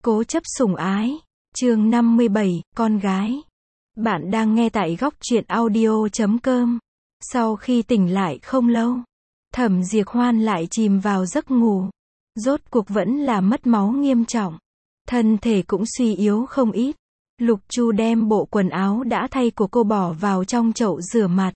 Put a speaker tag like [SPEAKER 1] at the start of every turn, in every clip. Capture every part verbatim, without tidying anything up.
[SPEAKER 1] Cố chấp sủng ái. Chương năm mươi bảy, con gái. Bạn đang nghe tại góc truyện audio chấm com. Sau khi tỉnh lại không lâu, Thẩm Diệp Hoan lại chìm vào giấc ngủ. Rốt cuộc vẫn là mất máu nghiêm trọng. Thân thể cũng suy yếu không ít. Lục Chu đem bộ quần áo đã thay của cô bỏ vào trong chậu rửa mặt.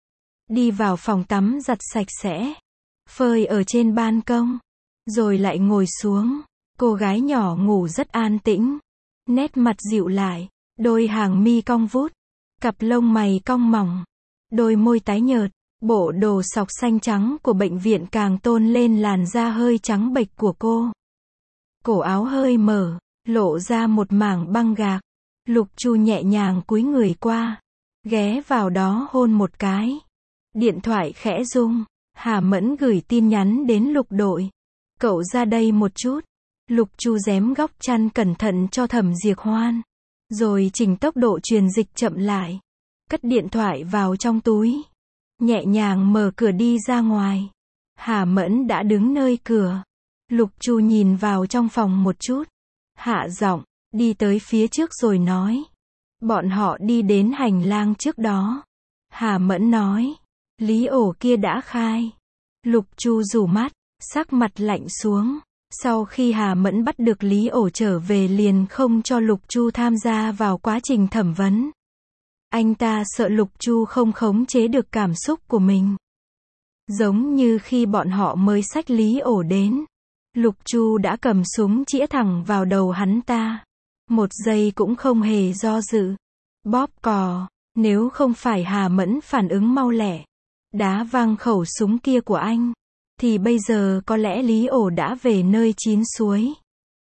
[SPEAKER 1] Đi vào phòng tắm giặt sạch sẽ. Phơi ở trên ban công. Rồi lại ngồi xuống. Cô gái nhỏ ngủ rất an tĩnh. Nét mặt dịu lại. Đôi hàng mi cong vút. Cặp lông mày cong mỏng. Đôi môi tái nhợt. Bộ đồ sọc xanh trắng của bệnh viện càng tôn lên làn da hơi trắng bệch của cô. Cổ áo hơi mở, lộ ra một mảng băng gạc. Lục Chu nhẹ nhàng cúi người qua, ghé vào đó hôn một cái. Điện thoại khẽ rung, Hà Mẫn gửi tin nhắn đến Lục Đội. Cậu ra đây một chút. Lục Chu giếm góc chăn cẩn thận cho Thẩm Diệp Hoan. Rồi chỉnh tốc độ truyền dịch chậm lại. Cất điện thoại vào trong túi. Nhẹ nhàng mở cửa đi ra ngoài. Hà Mẫn đã đứng nơi cửa. Lục Chu nhìn vào trong phòng một chút. Hạ giọng, đi tới phía trước rồi nói. Bọn họ đi đến hành lang trước đó. Hà Mẫn nói. Lý ổ kia đã khai. Lục Chu rủ mắt, sắc mặt lạnh xuống. Sau khi Hà Mẫn bắt được Lý ổ trở về liền không cho Lục Chu tham gia vào quá trình thẩm vấn. Anh ta sợ Lục Chu không khống chế được cảm xúc của mình. Giống như khi bọn họ mới xách Lý ổ đến. Lục Chu đã cầm súng chĩa thẳng vào đầu hắn ta. Một giây cũng không hề do dự. Bóp cò, nếu không phải Hà Mẫn phản ứng mau lẹ, đá văng khẩu súng kia của anh, thì bây giờ có lẽ Lý ổ đã về nơi chín suối.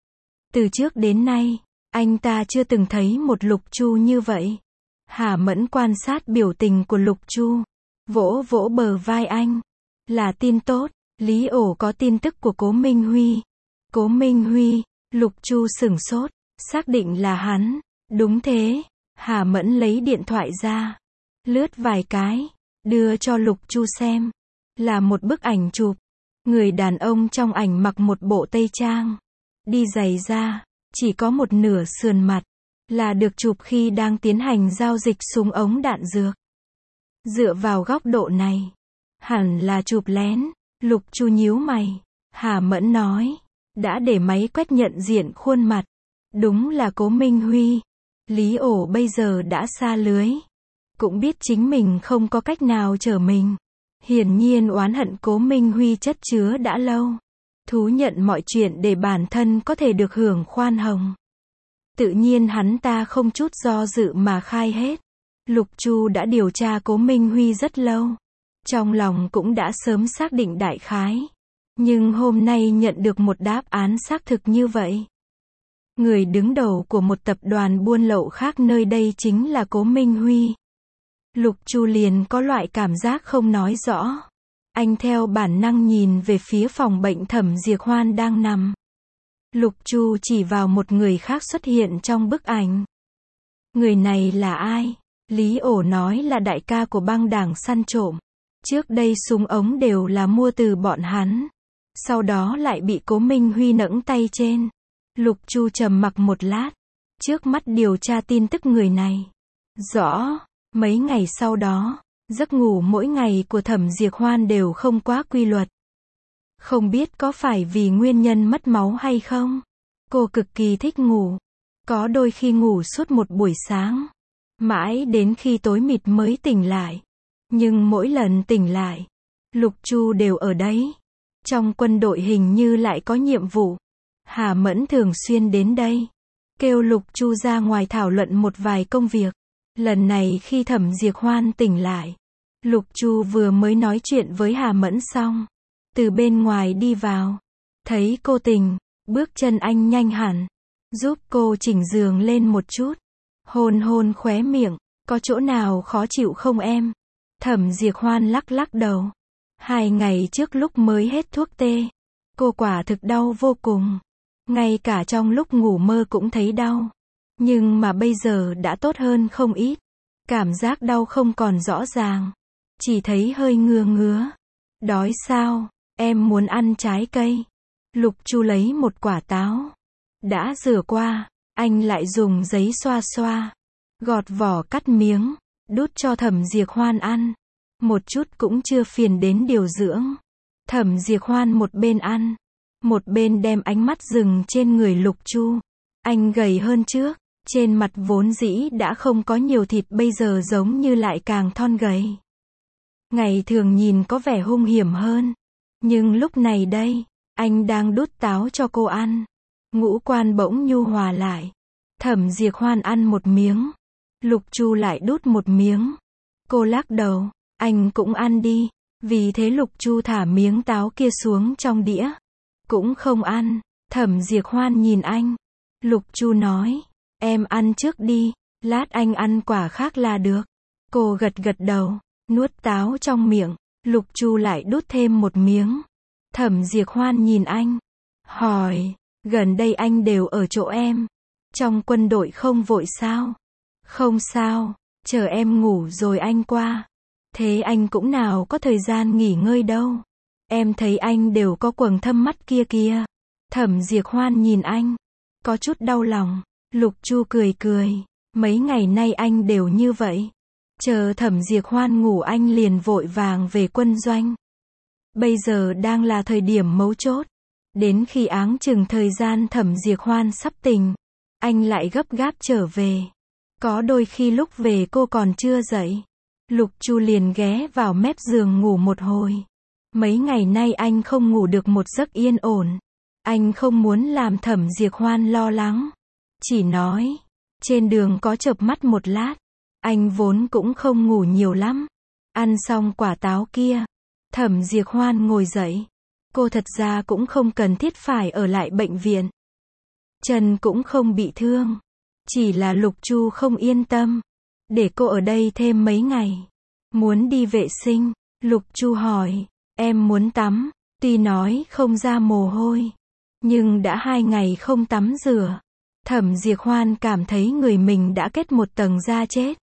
[SPEAKER 1] Từ trước đến nay, anh ta chưa từng thấy một Lục Chu như vậy. Hà Mẫn quan sát biểu tình của Lục Chu, vỗ vỗ bờ vai anh. Là tin tốt, Lý ổ có tin tức của Cố Minh Huy. Cố Minh Huy, Lục Chu sửng sốt, xác định là hắn. Đúng thế, Hà Mẫn lấy điện thoại ra, lướt vài cái, đưa cho Lục Chu xem. Là một bức ảnh chụp. Người đàn ông trong ảnh mặc một bộ tây trang, đi giày da, chỉ có một nửa sườn mặt, là được chụp khi đang tiến hành giao dịch súng ống đạn dược. Dựa vào góc độ này, hẳn là chụp lén. Lục Chu nhíu mày. Hà Mẫn nói, đã để máy quét nhận diện khuôn mặt. Đúng là Cố Minh Huy. Lý ổ bây giờ đã xa lưới. Cũng biết chính mình không có cách nào trở mình. Hiển nhiên oán hận Cố Minh Huy chất chứa đã lâu. Thú nhận mọi chuyện để bản thân có thể được hưởng khoan hồng. Tự nhiên hắn ta không chút do dự mà khai hết. Lục Chu đã điều tra Cố Minh Huy rất lâu. Trong lòng cũng đã sớm xác định đại khái. Nhưng hôm nay nhận được một đáp án xác thực như vậy. Người đứng đầu của một tập đoàn buôn lậu khác nơi đây chính là Cố Minh Huy. Lục Chu liền có loại cảm giác không nói rõ. Anh theo bản năng nhìn về phía phòng bệnh Thẩm Diệp Hoan đang nằm. Lục Chu chỉ vào một người khác xuất hiện trong bức ảnh. Người này là ai? Lý ổ nói là đại ca của băng đảng săn trộm. Trước đây súng ống đều là mua từ bọn hắn. Sau đó lại bị Cố Minh Huy nẫng tay trên. Lục Chu trầm mặc một lát. Trước mắt điều tra tin tức người này. Rõ. Mấy ngày sau đó, giấc ngủ mỗi ngày của Thẩm Diệp Hoan đều không quá quy luật. Không biết có phải vì nguyên nhân mất máu hay không? Cô cực kỳ thích ngủ. Có đôi khi ngủ suốt một buổi sáng. Mãi đến khi tối mịt mới tỉnh lại. Nhưng mỗi lần tỉnh lại, Lục Chu đều ở đấy. Trong quân đội hình như lại có nhiệm vụ. Hà Mẫn thường xuyên đến đây. Kêu Lục Chu ra ngoài thảo luận một vài công việc. Lần này khi Thẩm Diệp Hoan tỉnh lại, Lục Chu vừa mới nói chuyện với Hà Mẫn xong. Từ bên ngoài đi vào. Thấy cô tỉnh, bước chân anh nhanh hẳn. Giúp cô chỉnh giường lên một chút. Hôn hôn khóe miệng. Có chỗ nào khó chịu không em? Thẩm Diệp Hoan lắc lắc đầu. Hai ngày trước lúc mới hết thuốc tê, cô quả thực đau vô cùng. Ngay cả trong lúc ngủ mơ cũng thấy đau. Nhưng mà bây giờ đã tốt hơn không ít. Cảm giác đau không còn rõ ràng. Chỉ thấy hơi ngứa ngứa. Đói sao? Em muốn ăn trái cây. Lục Chu lấy một quả táo. Đã rửa qua, anh lại dùng giấy xoa xoa, gọt vỏ cắt miếng, đút cho Thẩm Diệp Hoan ăn. Một chút cũng chưa phiền đến điều dưỡng. Thẩm Diệp Hoan một bên ăn, một bên đem ánh mắt dừng trên người Lục Chu. Anh gầy hơn trước, trên mặt vốn dĩ đã không có nhiều thịt bây giờ giống như lại càng thon gầy. Ngày thường nhìn có vẻ hung hiểm hơn, nhưng lúc này đây, anh đang đút táo cho cô ăn. Ngũ quan bỗng nhu hòa lại. Thẩm Diệp Hoan ăn một miếng, Lục Chu lại đút một miếng. Cô lắc đầu, anh cũng ăn đi. Vì thế Lục Chu thả miếng táo kia xuống trong đĩa, cũng không ăn. Thẩm Diệp Hoan nhìn anh. Lục Chu nói, em ăn trước đi, lát anh ăn quả khác là được. Cô gật gật đầu, nuốt táo trong miệng. Lục Chu lại đút thêm một miếng. Thẩm Diệp Hoan nhìn anh, hỏi, gần đây anh đều ở chỗ em. Trong quân đội không vội sao? Không sao, chờ em ngủ rồi anh qua. Thế anh cũng nào có thời gian nghỉ ngơi đâu. Em thấy anh đều có quầng thâm mắt kia kìa. Thẩm Diệp Hoan nhìn anh, có chút đau lòng. Lục Chu cười cười, mấy ngày nay anh đều như vậy. Chờ Thẩm Diệp Hoan ngủ anh liền vội vàng về quân doanh. Bây giờ đang là thời điểm mấu chốt. Đến khi áng chừng thời gian Thẩm Diệp Hoan sắp tỉnh, anh lại gấp gáp trở về. Có đôi khi lúc về cô còn chưa dậy, Lục Chu liền ghé vào mép giường ngủ một hồi. Mấy ngày nay anh không ngủ được một giấc yên ổn. Anh không muốn làm Thẩm Diệp Hoan lo lắng. Chỉ nói, trên đường có chợp mắt một lát. Anh vốn cũng không ngủ nhiều lắm. Ăn xong quả táo kia, Thẩm Diệp Hoan ngồi dậy. Cô thật ra cũng không cần thiết phải ở lại bệnh viện. Chân cũng không bị thương. Chỉ là Lục Chu không yên tâm. Để cô ở đây thêm mấy ngày. Muốn đi vệ sinh. Lục Chu hỏi, em muốn tắm. Tuy nói không ra mồ hôi, nhưng đã hai ngày không tắm rửa. Thẩm Diệp Hoan cảm thấy người mình đã kết một tầng da chết.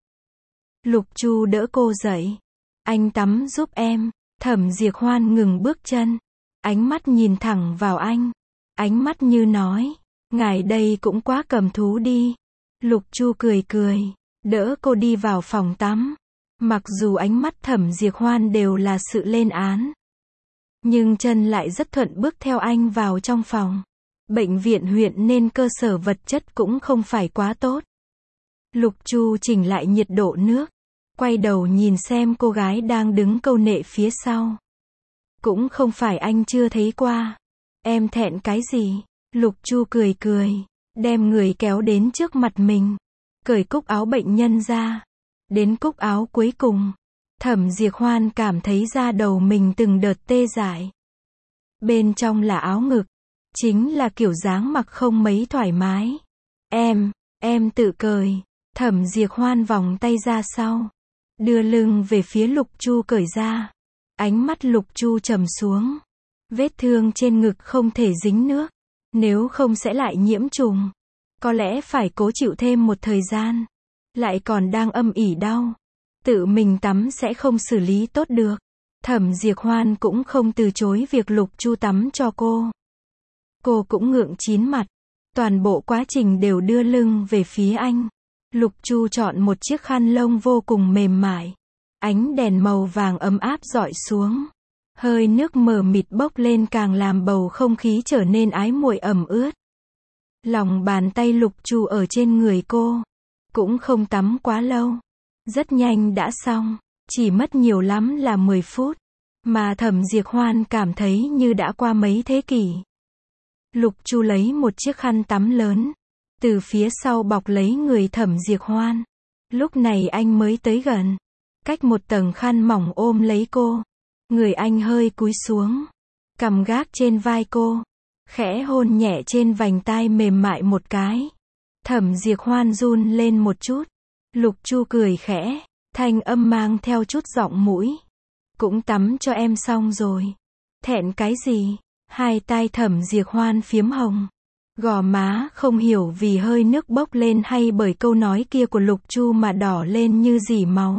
[SPEAKER 1] Lục Chu đỡ cô dậy. Anh tắm giúp em. Thẩm Diệp Hoan ngừng bước chân. Ánh mắt nhìn thẳng vào anh. Ánh mắt như nói, ngài đây cũng quá cầm thú đi. Lục Chu cười cười, đỡ cô đi vào phòng tắm. Mặc dù ánh mắt Thẩm Diệp Hoan đều là sự lên án, nhưng chân lại rất thuận bước theo anh vào trong phòng. Bệnh viện huyện nên cơ sở vật chất cũng không phải quá tốt. Lục Chu chỉnh lại nhiệt độ nước, quay đầu nhìn xem cô gái đang đứng câu nệ phía sau. Cũng không phải anh chưa thấy qua. Em thẹn cái gì? Lục Chu cười cười, đem người kéo đến trước mặt mình, cởi cúc áo bệnh nhân ra. Đến cúc áo cuối cùng, Thẩm Diệp Hoan cảm thấy da đầu mình từng đợt tê dại. Bên trong là áo ngực, chính là kiểu dáng mặc không mấy thoải mái. Em, em tự cởi. Thẩm Diệp Hoan vòng tay ra sau, đưa lưng về phía Lục Chu cởi ra. Ánh mắt Lục Chu trầm xuống. Vết thương trên ngực không thể dính nước, nếu không sẽ lại nhiễm trùng. Có lẽ phải cố chịu thêm một thời gian. Lại còn đang âm ỉ đau. Tự mình tắm sẽ không xử lý tốt được. Thẩm Diệp Hoan cũng không từ chối việc Lục Chu tắm cho cô. Cô cũng ngượng chín mặt. Toàn bộ quá trình đều đưa lưng về phía anh. Lục Chu chọn một chiếc khăn lông vô cùng mềm mại. Ánh đèn màu vàng ấm áp rọi xuống. Hơi nước mờ mịt bốc lên càng làm bầu không khí trở nên ái muội ẩm ướt. Lòng bàn tay Lục Chu ở trên người cô. Cũng không tắm quá lâu. Rất nhanh đã xong. Chỉ mất nhiều lắm là mười phút. Mà Thẩm Diệp Hoan cảm thấy như đã qua mấy thế kỷ. Lục Chu lấy một chiếc khăn tắm lớn. Từ phía sau bọc lấy người Thẩm Diệp Hoan. Lúc này anh mới tới gần. Cách một tầng khăn mỏng ôm lấy cô. Người anh hơi cúi xuống. Cằm gác trên vai cô. Khẽ hôn nhẹ trên vành tai mềm mại một cái. Thẩm Diệp Hoan run lên một chút. Lục Chu cười khẽ. Thanh âm mang theo chút giọng mũi. Cũng tắm cho em xong rồi. Thẹn cái gì? Hai tai Thẩm Diệp Hoan phiếm hồng. Gò má không hiểu vì hơi nước bốc lên hay bởi câu nói kia của Lục Chu mà đỏ lên như dỉ máu.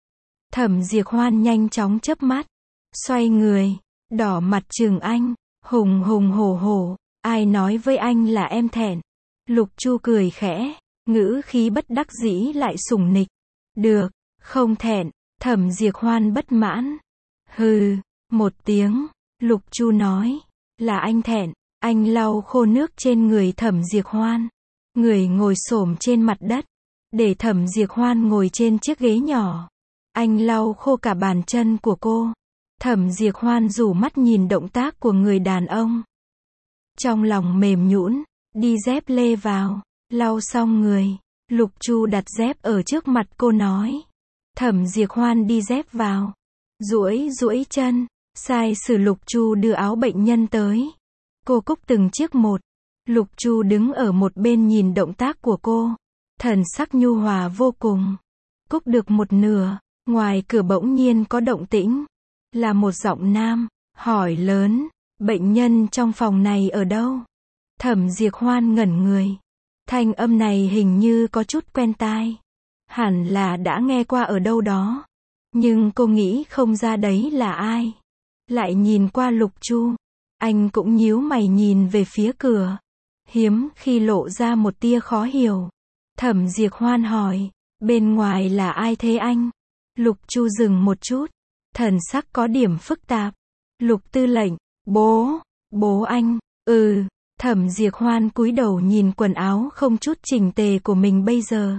[SPEAKER 1] Thẩm Diệp Hoan nhanh chóng chớp mắt. Xoay người. Đỏ mặt trừng anh. Hùng hùng hổ hổ. Ai nói với anh là em thẹn? Lục Chu cười khẽ, ngữ khí bất đắc dĩ lại sủng nịch. Được, không thẹn. Thẩm Diệp Hoan bất mãn. Hừ, một tiếng, Lục Chu nói, là anh thẹn. Anh lau khô nước trên người Thẩm Diệp Hoan. Người ngồi xổm trên mặt đất, để Thẩm Diệp Hoan ngồi trên chiếc ghế nhỏ. Anh lau khô cả bàn chân của cô. Thẩm Diệp Hoan rủ mắt nhìn động tác của người đàn ông. Trong lòng mềm nhũn, đi dép lê vào, lau xong người. Lục Chu đặt dép ở trước mặt cô nói. Thẩm Diệp Hoan đi dép vào, duỗi duỗi chân, sai sử Lục Chu đưa áo bệnh nhân tới. Cô cúc từng chiếc một. Lục Chu đứng ở một bên nhìn động tác của cô, thần sắc nhu hòa vô cùng. Cúc được một nửa, ngoài cửa bỗng nhiên có động tĩnh, là một giọng nam, hỏi lớn, bệnh nhân trong phòng này ở đâu? Thẩm Diệp Hoan ngẩn người, thanh âm này hình như có chút quen tai, hẳn là đã nghe qua ở đâu đó, nhưng cô nghĩ không ra đấy là ai. Lại nhìn qua Lục Chu, anh cũng nhíu mày nhìn về phía cửa, hiếm khi lộ ra một tia khó hiểu. Thẩm Diệp Hoan hỏi, bên ngoài là ai thế anh? Lục Chu dừng một chút, thần sắc có điểm phức tạp. Lục tư lệnh, bố, bố anh, ừ. Thẩm Diệp Hoan cúi đầu nhìn quần áo không chút chỉnh tề của mình bây giờ.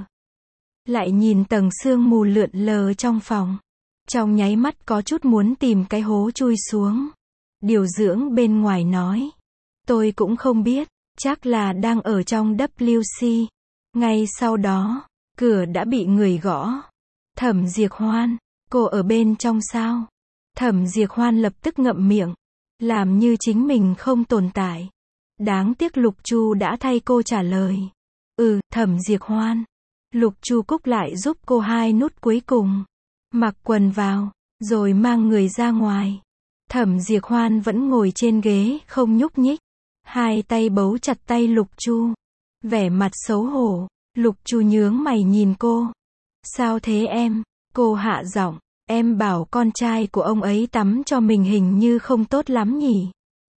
[SPEAKER 1] Lại nhìn tầng sương mù lượn lờ trong phòng. Trong nháy mắt có chút muốn tìm cái hố chui xuống. Điều dưỡng bên ngoài nói, tôi cũng không biết, chắc là đang ở trong W C. Ngay sau đó, cửa đã bị người gõ. Thẩm Diệp Hoan, cô ở bên trong sao? Thẩm Diệp Hoan lập tức ngậm miệng, làm như chính mình không tồn tại. Đáng tiếc Lục Chu đã thay cô trả lời. Ừ, Thẩm Diệp Hoan. Lục Chu cúc lại giúp cô hai nút cuối cùng. Mặc quần vào, rồi mang người ra ngoài. Thẩm Diệp Hoan vẫn ngồi trên ghế không nhúc nhích. Hai tay bấu chặt tay Lục Chu. Vẻ mặt xấu hổ. Lục Chu nhướng mày nhìn cô. Sao thế em? Cô hạ giọng. Em bảo con trai của ông ấy tắm cho mình hình như không tốt lắm nhỉ?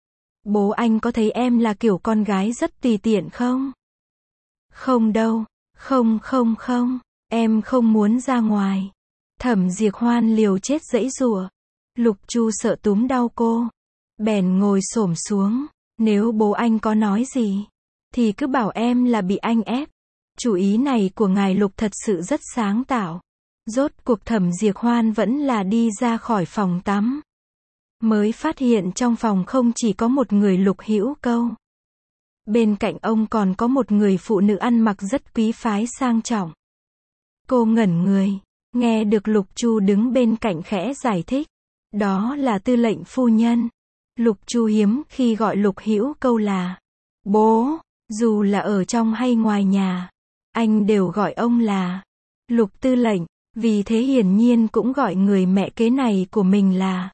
[SPEAKER 1] Bố anh có thấy em là kiểu con gái rất tùy tiện không? Không đâu, không không không, em không muốn ra ngoài. Thẩm Diệp Hoan liều chết giãy giụa. Lục Chu sợ túm đau cô, bèn ngồi xổm xuống. Nếu bố anh có nói gì, thì cứ bảo em là bị anh ép. Chủ ý này của ngài Lục thật sự rất sáng tạo. Rốt cuộc Thẩm Diệp Hoan vẫn là đi ra khỏi phòng tắm. Mới phát hiện trong phòng không chỉ có một người Lục Hữu Câu. Bên cạnh ông còn có một người phụ nữ ăn mặc rất quý phái sang trọng. Cô ngẩn người, nghe được Lục Chu đứng bên cạnh khẽ giải thích. Đó là tư lệnh phu nhân. Lục Chu hiếm khi gọi Lục Hữu Câu là bố, dù là ở trong hay ngoài nhà, anh đều gọi ông là Lục tư lệnh, vì thế hiển nhiên cũng gọi người mẹ kế này của mình là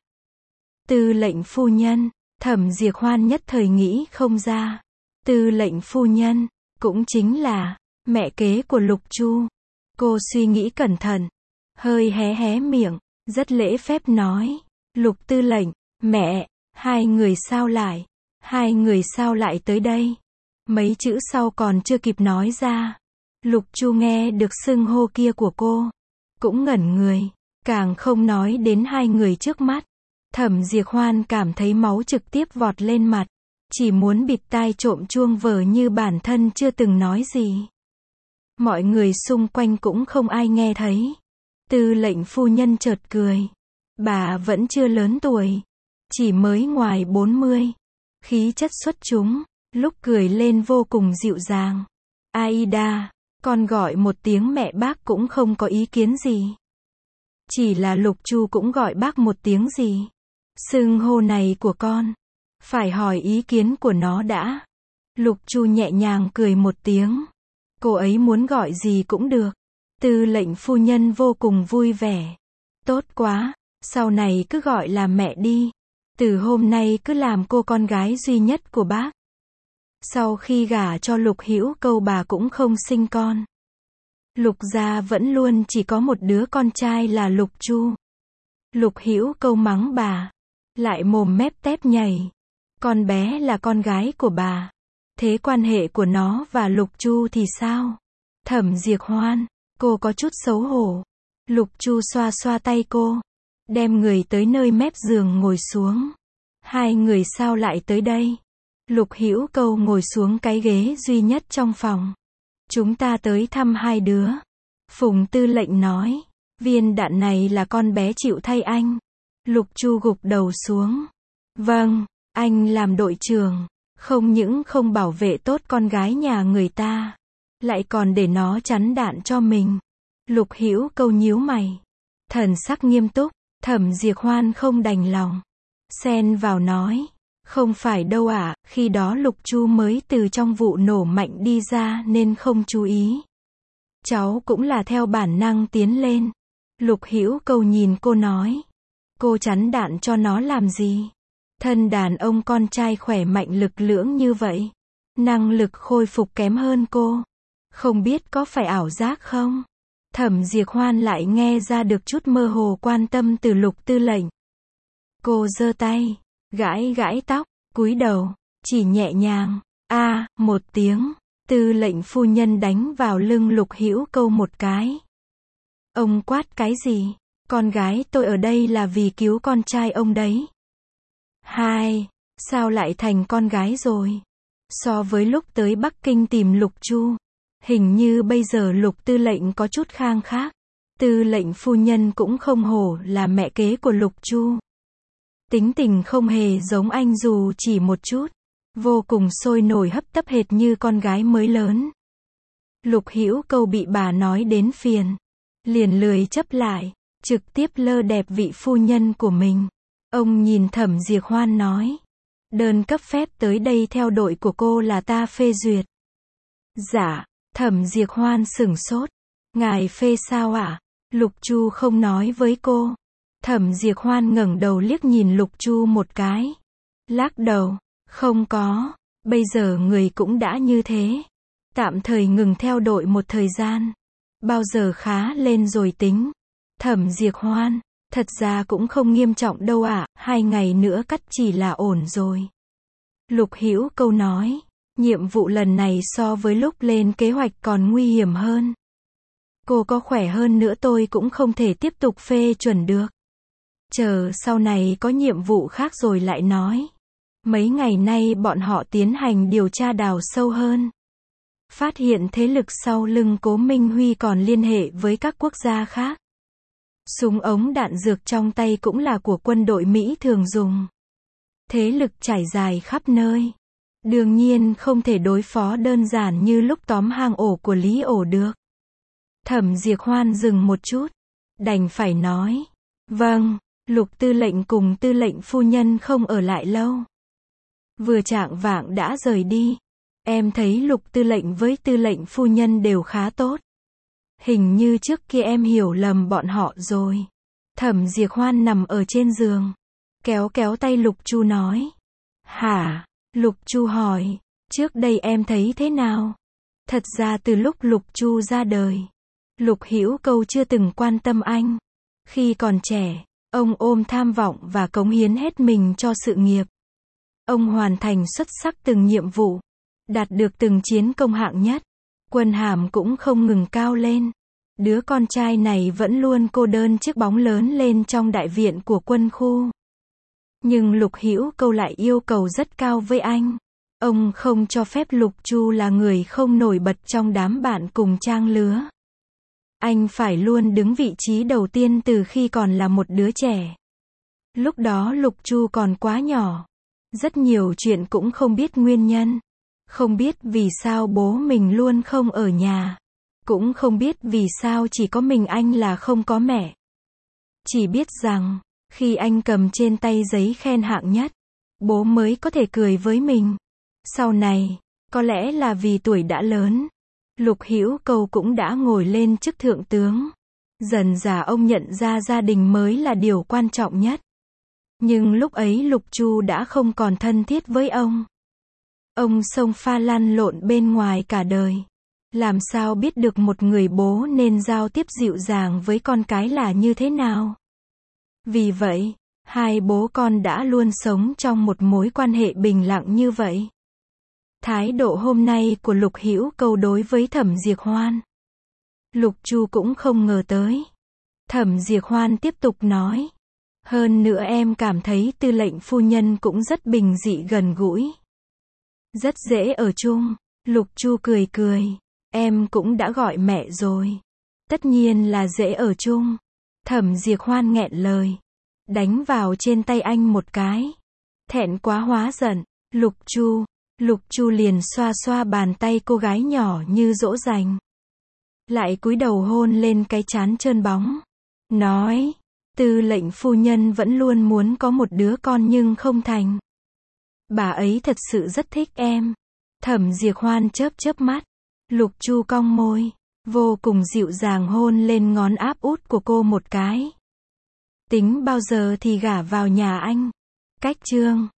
[SPEAKER 1] tư lệnh phu nhân. Thẩm Diệp Hoan nhất thời nghĩ không ra. Tư lệnh phu nhân, cũng chính là mẹ kế của Lục Chu. Cô suy nghĩ cẩn thận, hơi hé hé miệng, rất lễ phép nói. Lục tư lệnh, mẹ, hai người sao lại, hai người sao lại tới đây? Mấy chữ sau còn chưa kịp nói ra. Lục Chu nghe được xưng hô kia của cô, cũng ngẩn người, càng không nói đến hai người trước mắt. Thẩm Diệp Hoan cảm thấy máu trực tiếp vọt lên mặt, chỉ muốn bịt tai trộm chuông vờ như bản thân chưa từng nói gì. Mọi người xung quanh cũng không ai nghe thấy. Tư lệnh phu nhân chợt cười. Bà vẫn chưa lớn tuổi, chỉ mới ngoài bốn mươi. Khí chất xuất chúng, lúc cười lên vô cùng dịu dàng. Aida, con gọi một tiếng mẹ bác cũng không có ý kiến gì. Chỉ là Lục Chu cũng gọi bác một tiếng gì. Xưng hô này của con, phải hỏi ý kiến của nó đã. Lục Chu nhẹ nhàng cười một tiếng. Cô ấy muốn gọi gì cũng được. Tư lệnh phu nhân vô cùng vui vẻ. Tốt quá, sau này cứ gọi là mẹ đi. Từ hôm nay cứ làm cô con gái duy nhất của bác. Sau khi gả cho Lục Hữu Câu bà cũng không sinh con. Lục gia vẫn luôn chỉ có một đứa con trai là Lục Chu. Lục Hữu Câu mắng bà, lại mồm mép tép nhảy. Con bé là con gái của bà. Thế quan hệ của nó và Lục Chu thì sao? Thẩm Diệp Hoan, cô có chút xấu hổ. Lục Chu xoa xoa tay cô, đem người tới nơi mép giường ngồi xuống. Hai người sao lại tới đây? Lục Hữu Câu ngồi xuống cái ghế duy nhất trong phòng. Chúng ta tới thăm hai đứa. Phùng Tư lệnh nói, viên đạn này là con bé chịu thay anh. Lục Chu gục đầu xuống. Vâng, anh làm đội trưởng, không những không bảo vệ tốt con gái nhà người ta, lại còn để nó chắn đạn cho mình. Lục Hữu Câu nhíu mày, thần sắc nghiêm túc. Thẩm Diệp Hoan không đành lòng, xen vào nói, không phải đâu ạ, khi đó Lục Chu mới từ trong vụ nổ mạnh đi ra nên không chú ý. Cháu cũng là theo bản năng tiến lên. Lục Hữu Câu nhìn cô nói, cô chắn đạn cho nó làm gì? Thân đàn ông con trai khỏe mạnh lực lưỡng như vậy, năng lực khôi phục kém hơn cô, không biết có phải ảo giác không? Thẩm Diệp Hoan lại nghe ra được chút mơ hồ quan tâm từ Lục Tư lệnh. Cô giơ tay, gãi gãi tóc, cúi đầu, chỉ nhẹ nhàng, a, một tiếng. Tư lệnh phu nhân đánh vào lưng Lục Hữu Câu một cái. Ông quát cái gì? Con gái tôi ở đây là vì cứu con trai ông đấy. Hai, sao lại thành con gái rồi? So với lúc tới Bắc Kinh tìm Lục Chu, hình như bây giờ Lục Tư lệnh có chút khang khác. Tư lệnh phu nhân cũng không hổ là mẹ kế của Lục Chu. Tính tình không hề giống anh dù chỉ một chút. Vô cùng sôi nổi hấp tấp hệt như con gái mới lớn. Lục Hữu Câu bị bà nói đến phiền, liền lười chấp lại, trực tiếp lơ đẹp vị phu nhân của mình. Ông nhìn Thẩm Diệp Hoan nói, đơn cấp phép tới đây theo đội của cô là ta phê duyệt. Dạ. Thẩm Diệp Hoan sửng sốt. Ngài phê sao ạ? Lục Chu không nói với cô. Thẩm Diệp Hoan ngẩng đầu liếc nhìn Lục Chu một cái, lắc đầu, không có, bây giờ người cũng đã như thế. Tạm thời ngừng theo đội một thời gian. Bao giờ khá lên rồi tính. Thẩm Diệp Hoan, thật ra cũng không nghiêm trọng đâu ạ, hai ngày nữa cắt chỉ là ổn rồi. Lục Hữu Câu nói, nhiệm vụ lần này so với lúc lên kế hoạch còn nguy hiểm hơn. Cô có khỏe hơn nữa tôi cũng không thể tiếp tục phê chuẩn được. Chờ sau này có nhiệm vụ khác rồi lại nói. Mấy ngày nay bọn họ tiến hành điều tra đào sâu hơn. Phát hiện thế lực sau lưng Cố Minh Huy còn liên hệ với các quốc gia khác. Súng ống đạn dược trong tay cũng là của quân đội Mỹ thường dùng. Thế lực trải dài khắp nơi. Đương nhiên không thể đối phó đơn giản như lúc tóm hang ổ của Lý Ổ được. Thẩm Diệp Hoan dừng một chút, đành phải nói, vâng. Lục Tư lệnh cùng Tư lệnh phu nhân không ở lại lâu. Vừa chạng vạng đã rời đi. Em thấy Lục Tư lệnh với Tư lệnh phu nhân đều khá tốt. Hình như trước kia em hiểu lầm bọn họ rồi. Thẩm Diệp Hoan nằm ở trên giường, kéo kéo tay Lục Chu nói. Hả? Lục Chu hỏi, trước đây em thấy thế nào? Thật ra từ lúc Lục Chu ra đời, Lục Hữu Câu chưa từng quan tâm anh. Khi còn trẻ, ông ôm tham vọng và cống hiến hết mình cho sự nghiệp. Ông hoàn thành xuất sắc từng nhiệm vụ, đạt được từng chiến công hạng nhất. Quân hàm cũng không ngừng cao lên. Đứa con trai này vẫn luôn cô đơn chiếc bóng lớn lên trong đại viện của quân khu. Nhưng Lục Hữu Câu lại yêu cầu rất cao với anh. Ông không cho phép Lục Chu là người không nổi bật trong đám bạn cùng trang lứa. Anh phải luôn đứng vị trí đầu tiên từ khi còn là một đứa trẻ. Lúc đó Lục Chu còn quá nhỏ. Rất nhiều chuyện cũng không biết nguyên nhân. Không biết vì sao bố mình luôn không ở nhà. Cũng không biết vì sao chỉ có mình anh là không có mẹ. Chỉ biết rằng, khi anh cầm trên tay giấy khen hạng nhất, bố mới có thể cười với mình. Sau này, có lẽ là vì tuổi đã lớn, Lục Hữu Câu cũng đã ngồi lên chức thượng tướng. Dần dà ông nhận ra gia đình mới là điều quan trọng nhất. Nhưng lúc ấy Lục Chu đã không còn thân thiết với ông. Ông xông pha lăn lộn bên ngoài cả đời. Làm sao biết được một người bố nên giao tiếp dịu dàng với con cái là như thế nào? Vì vậy, Hai bố con đã luôn sống trong một mối quan hệ bình lặng như vậy. Thái độ hôm nay của Lục Hữu Câu đối với Thẩm Diệp Hoan, Lục Chu cũng không ngờ tới. Thẩm Diệp Hoan tiếp tục nói. Hơn nữa em cảm thấy tư lệnh phu nhân cũng rất bình dị gần gũi. Rất dễ ở chung. Lục Chu cười cười. Em cũng đã gọi mẹ rồi. Tất nhiên là dễ ở chung. Thẩm Diệp Hoan nghẹn lời. Đánh vào trên tay anh một cái. Thẹn quá hóa giận. Lục Chu. Lục Chu liền xoa xoa bàn tay cô gái nhỏ như dỗ dành. Lại cúi đầu hôn lên cái trán trơn bóng. Nói. Tư lệnh phu nhân vẫn luôn muốn có một đứa con nhưng không thành. Bà ấy thật sự rất thích em. Thẩm Diệp Hoan chớp chớp mắt. Lục Chu cong môi. Vô cùng dịu dàng hôn lên ngón áp út của cô một cái. Tính bao giờ thì gả vào nhà anh. Cách chương.